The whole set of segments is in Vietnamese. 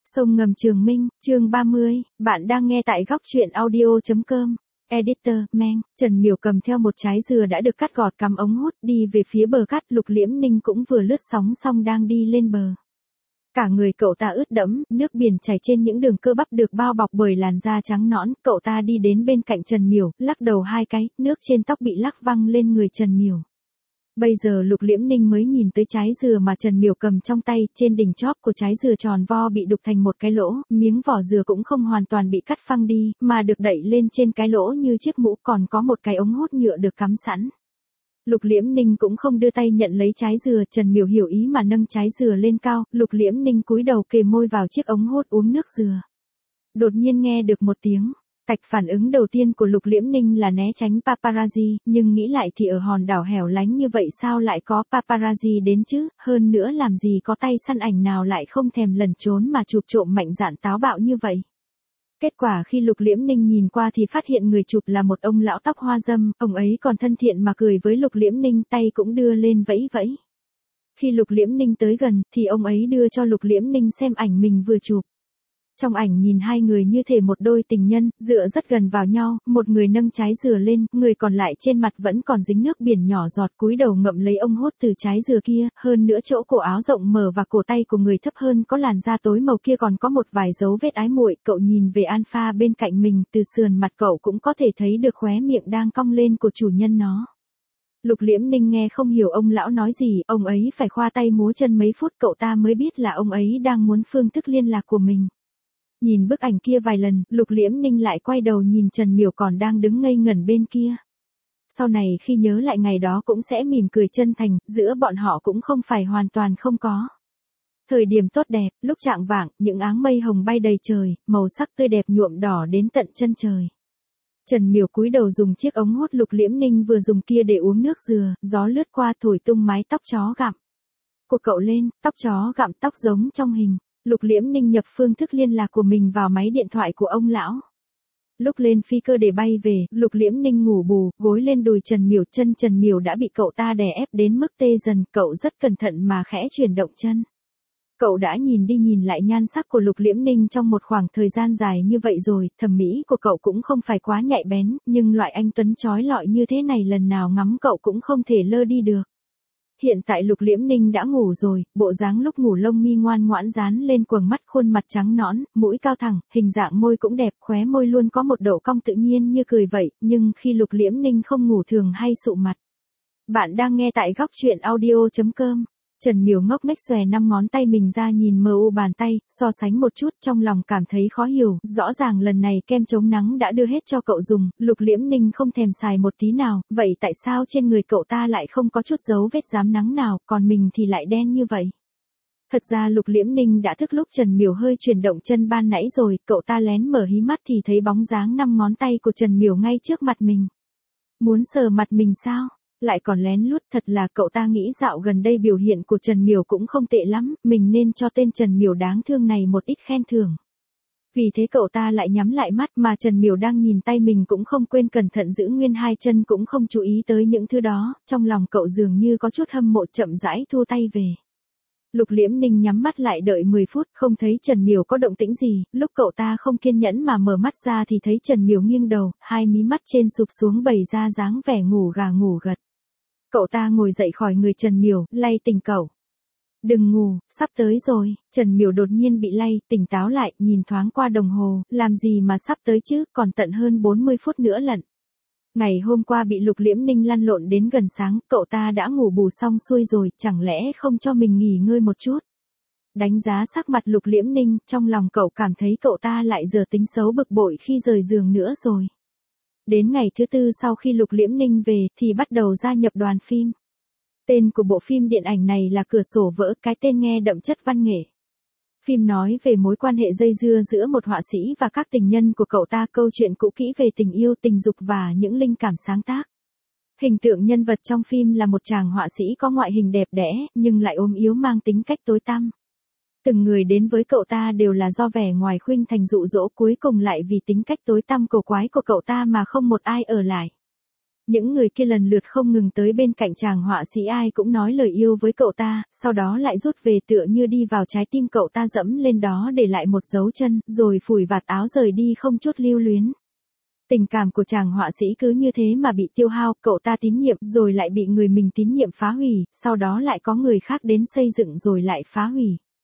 Sông ngầm Trường Minh, chương 30, bạn đang nghe tại góc truyện audio.com. Editor, Meng, Trần Miểu cầm theo một trái dừa đã được cắt gọt cắm ống hút đi về phía bờ cát. Lục Liễm Ninh cũng vừa lướt sóng xong đang đi lên bờ. Cả người cậu ta ướt đẫm, nước biển chảy trên những đường cơ bắp được bao bọc bởi làn da trắng nõn. Cậu ta đi đến bên cạnh Trần Miểu, lắc đầu hai cái, nước trên tóc bị lắc văng lên người Trần Miểu. Bây giờ Lục Liễm Ninh mới nhìn tới trái dừa mà Trần Miểu cầm trong tay, trên đỉnh chóp của trái dừa tròn vo bị đục thành một cái lỗ, miếng vỏ dừa cũng không hoàn toàn bị cắt phăng đi, mà được đậy lên trên cái lỗ như chiếc mũ, còn có một cái ống hút nhựa được cắm sẵn. Lục Liễm Ninh cũng không đưa tay nhận lấy trái dừa, Trần Miểu hiểu ý mà nâng trái dừa lên cao, Lục Liễm Ninh cúi đầu kề môi vào chiếc ống hút uống nước dừa. Đột nhiên nghe được một tiếng tạch, phản ứng đầu tiên của Lục Liễm Ninh là né tránh paparazzi, nhưng nghĩ lại thì ở hòn đảo hẻo lánh như vậy sao lại có paparazzi đến chứ, hơn nữa làm gì có tay săn ảnh nào lại không thèm lẩn trốn mà chụp trộm mạnh dạn táo bạo như vậy. Kết quả khi Lục Liễm Ninh nhìn qua thì phát hiện người chụp là một ông lão tóc hoa râm, ông ấy còn thân thiện mà cười với Lục Liễm Ninh, tay cũng đưa lên vẫy vẫy. Khi Lục Liễm Ninh tới gần thì ông ấy đưa cho Lục Liễm Ninh xem ảnh mình vừa chụp. Trong ảnh nhìn hai người như thể một đôi tình nhân, dựa rất gần vào nhau, một người nâng trái dừa lên, người còn lại trên mặt vẫn còn dính nước biển nhỏ giọt, cúi đầu ngậm lấy ống hút từ trái dừa kia, hơn nữa chỗ cổ áo rộng mở và cổ tay của người thấp hơn có làn da tối màu kia còn có một vài dấu vết ái muội. Cậu nhìn về Alpha bên cạnh mình, từ sườn mặt cậu cũng có thể thấy được khóe miệng đang cong lên của chủ nhân nó. Lục Liễm Ninh nghe không hiểu ông lão nói gì, ông ấy phải khoa tay múa chân mấy phút cậu ta mới biết là ông ấy đang muốn phương thức liên lạc của mình. Nhìn bức ảnh kia vài lần, Lục Liễm Ninh lại quay đầu nhìn Trần Miểu còn đang đứng ngây ngẩn bên kia. Sau này khi nhớ lại ngày đó cũng sẽ mỉm cười chân thành, giữa bọn họ cũng không phải hoàn toàn không có. Thời điểm tốt đẹp, lúc chạng vạng, những áng mây hồng bay đầy trời, màu sắc tươi đẹp nhuộm đỏ đến tận chân trời. Trần Miểu cúi đầu dùng chiếc ống hút Lục Liễm Ninh vừa dùng kia để uống nước dừa, gió lướt qua thổi tung mái tóc chó gặm của cậu lên, tóc chó gặm tóc giống trong hình. Lục Liễm Ninh nhập phương thức liên lạc của mình vào máy điện thoại của ông lão. Lúc lên phi cơ để bay về, Lục Liễm Ninh ngủ bù, gối lên đùi Trần Miểu, chân Trần Miểu đã bị cậu ta đè ép đến mức tê dần, cậu rất cẩn thận mà khẽ chuyển động chân. Cậu đã nhìn đi nhìn lại nhan sắc của Lục Liễm Ninh trong một khoảng thời gian dài như vậy rồi, thẩm mỹ của cậu cũng không phải quá nhạy bén, nhưng loại anh tuấn chói lọi như thế này lần nào ngắm cậu cũng không thể lơ đi được. Hiện tại Lục Liễm Ninh đã ngủ rồi, bộ dáng lúc ngủ lông mi ngoan ngoãn dán lên quầng mắt, khuôn mặt trắng nõn, mũi cao thẳng, hình dạng môi cũng đẹp, khóe môi luôn có một độ cong tự nhiên như cười vậy, nhưng khi Lục Liễm Ninh không ngủ thường hay sụ mặt. Bạn đang nghe tại góc truyện audio.com. Trần Miểu ngốc nghếch xòe 5 ngón tay mình ra nhìn mờ u bàn tay, so sánh một chút trong lòng cảm thấy khó hiểu, rõ ràng lần này kem chống nắng đã đưa hết cho cậu dùng, Lục Liễm Ninh không thèm xài một tí nào, vậy tại sao trên người cậu ta lại không có chút dấu vết dám nắng nào, còn mình thì lại đen như vậy? Thật ra Lục Liễm Ninh đã thức lúc Trần Miểu hơi chuyển động chân ban nãy rồi, cậu ta lén mở hí mắt thì thấy bóng dáng 5 ngón tay của Trần Miểu ngay trước mặt mình. Muốn sờ mặt mình sao? Lại còn lén lút, thật là cậu ta nghĩ dạo gần đây biểu hiện của Trần Miểu cũng không tệ lắm, mình nên cho tên Trần Miểu đáng thương này một ít khen thưởng. Vì thế cậu ta lại nhắm lại mắt mà Trần Miểu đang nhìn tay mình cũng không quên cẩn thận giữ nguyên hai chân, cũng không chú ý tới những thứ đó, trong lòng cậu dường như có chút hâm mộ, chậm rãi thu tay về. Lục Liễm Ninh nhắm mắt lại đợi 10 phút, không thấy Trần Miểu có động tĩnh gì, lúc cậu ta không kiên nhẫn mà mở mắt ra thì thấy Trần Miểu nghiêng đầu, hai mí mắt trên sụp xuống bày ra dáng vẻ ngủ gà ngủ gật. Cậu ta ngồi dậy khỏi người Trần Miểu, lay tỉnh cậu. Đừng ngủ, sắp tới rồi. Trần Miểu đột nhiên bị lay, tỉnh táo lại, nhìn thoáng qua đồng hồ, làm gì mà sắp tới chứ, còn tận hơn 40 phút nữa lận. Ngày hôm qua bị Lục Liễm Ninh lăn lộn đến gần sáng, cậu ta đã ngủ bù xong xuôi rồi, chẳng lẽ không cho mình nghỉ ngơi một chút. Đánh giá sắc mặt Lục Liễm Ninh, trong lòng cậu cảm thấy cậu ta lại giờ tính xấu bực bội khi rời giường nữa rồi. Đến ngày thứ tư sau khi Lục Liễm Ninh về thì bắt đầu gia nhập đoàn phim. Tên của bộ phim điện ảnh này là Cửa sổ vỡ, cái tên nghe đậm chất văn nghệ. Phim nói về mối quan hệ dây dưa giữa một họa sĩ và các tình nhân của cậu ta, câu chuyện cũ kỹ về tình yêu, tình dục và những linh cảm sáng tác. Hình tượng nhân vật trong phim là một chàng họa sĩ có ngoại hình đẹp đẽ, nhưng lại ốm yếu, mang tính cách tối tăm. Từng người đến với cậu ta đều là do vẻ ngoài khuynh thành dụ dỗ, cuối cùng lại vì tính cách tối tăm cổ quái của cậu ta mà không một ai ở lại. Những người kia lần lượt không ngừng tới bên cạnh chàng họa sĩ, ai cũng nói lời yêu với cậu ta, sau đó lại rút về tựa như đi vào trái tim cậu ta, dẫm lên đó để lại một dấu chân, rồi phủi vạt áo rời đi không chút lưu luyến. Tình cảm của chàng họa sĩ cứ như thế mà bị tiêu hao, cậu ta tín nhiệm rồi lại bị người mình tín nhiệm phá hủy, sau đó lại có người khác đến xây dựng rồi lại phá hủy.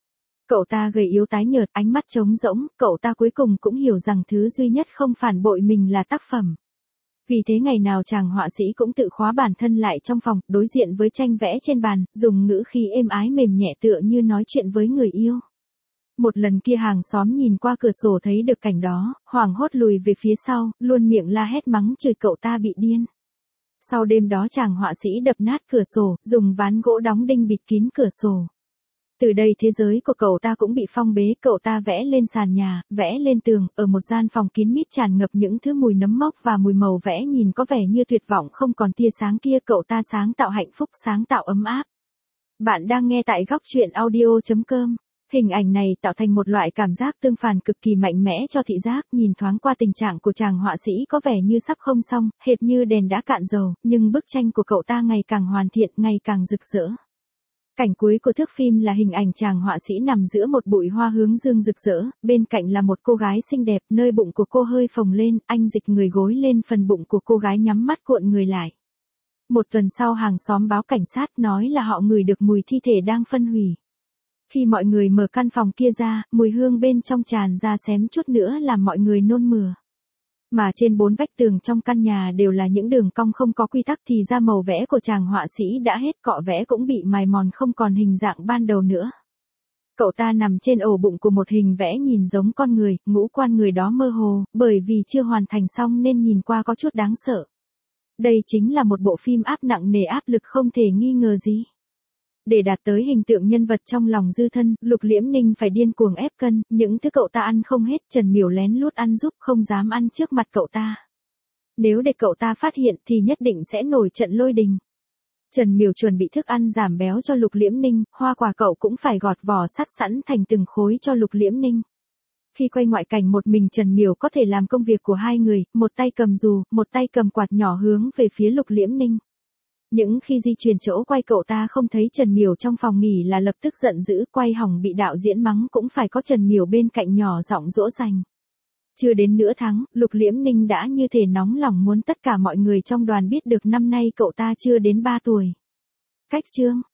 Cậu ta gầy yếu tái nhợt, ánh mắt trống rỗng, cậu ta cuối cùng cũng hiểu rằng thứ duy nhất không phản bội mình là tác phẩm. Vì thế ngày nào chàng họa sĩ cũng tự khóa bản thân lại trong phòng, đối diện với tranh vẽ trên bàn, dùng ngữ khí êm ái mềm nhẹ tựa như nói chuyện với người yêu. Một lần kia hàng xóm nhìn qua cửa sổ thấy được cảnh đó, hoảng hốt lùi về phía sau, luôn miệng la hét mắng chửi cậu ta bị điên. Sau đêm đó chàng họa sĩ đập nát cửa sổ, dùng ván gỗ đóng đinh bịt kín cửa sổ. Từ đây thế giới của cậu ta cũng bị phong bế, cậu ta vẽ lên sàn nhà, vẽ lên tường, ở một gian phòng kín mít tràn ngập những thứ mùi nấm mốc và mùi màu vẽ nhìn có vẻ như tuyệt vọng không còn tia sáng kia, cậu ta sáng tạo hạnh phúc, sáng tạo ấm áp. Bạn đang nghe tại góc truyện audio.com. Hình ảnh này tạo thành một loại cảm giác tương phản cực kỳ mạnh mẽ cho thị giác, nhìn thoáng qua tình trạng của chàng họa sĩ có vẻ như sắp không xong, hệt như đèn đã cạn dầu, nhưng bức tranh của cậu ta ngày càng hoàn thiện, ngày càng rực rỡ. Cảnh cuối của thước phim là hình ảnh chàng họa sĩ nằm giữa một bụi hoa hướng dương rực rỡ, bên cạnh là một cô gái xinh đẹp, nơi bụng của cô hơi phồng lên, anh dịch người gối lên phần bụng của cô gái, nhắm mắt cuộn người lại. Một tuần sau hàng xóm báo cảnh sát, nói là họ ngửi được mùi thi thể đang phân hủy. Khi mọi người mở căn phòng kia ra, mùi hương bên trong tràn ra xém chút nữa làm mọi người nôn mửa. Mà trên 4 vách tường trong căn nhà đều là những đường cong không có quy tắc, thì ra màu vẽ của chàng họa sĩ đã hết, cọ vẽ cũng bị mài mòn không còn hình dạng ban đầu nữa. Cậu ta nằm trên ổ bụng của một hình vẽ nhìn giống con người, ngũ quan người đó mơ hồ, bởi vì chưa hoàn thành xong nên nhìn qua có chút đáng sợ. Đây chính là một bộ phim áp nặng nề, áp lực không thể nghi ngờ gì. Để đạt tới hình tượng nhân vật trong lòng Dư Thân, Lục Liễm Ninh phải điên cuồng ép cân, những thứ cậu ta ăn không hết, Trần Miểu lén lút ăn giúp, không dám ăn trước mặt cậu ta. Nếu để cậu ta phát hiện thì nhất định sẽ nổi trận lôi đình. Trần Miểu chuẩn bị thức ăn giảm béo cho Lục Liễm Ninh, hoa quả cậu cũng phải gọt vỏ sắt sẵn thành từng khối cho Lục Liễm Ninh. Khi quay ngoại cảnh một mình Trần Miểu có thể làm công việc của hai người, một tay cầm dù, một tay cầm quạt nhỏ hướng về phía Lục Liễm Ninh. Những khi di chuyển chỗ quay cậu ta không thấy Trần Miểu trong phòng nghỉ là lập tức giận dữ, quay hỏng bị đạo diễn mắng cũng phải có Trần Miểu bên cạnh nhỏ giọng dỗ dành. Chưa đến nửa tháng, Lục Liễm Ninh đã như thể nóng lòng muốn tất cả mọi người trong đoàn biết được năm nay cậu ta chưa đến 3 tuổi. Cách chương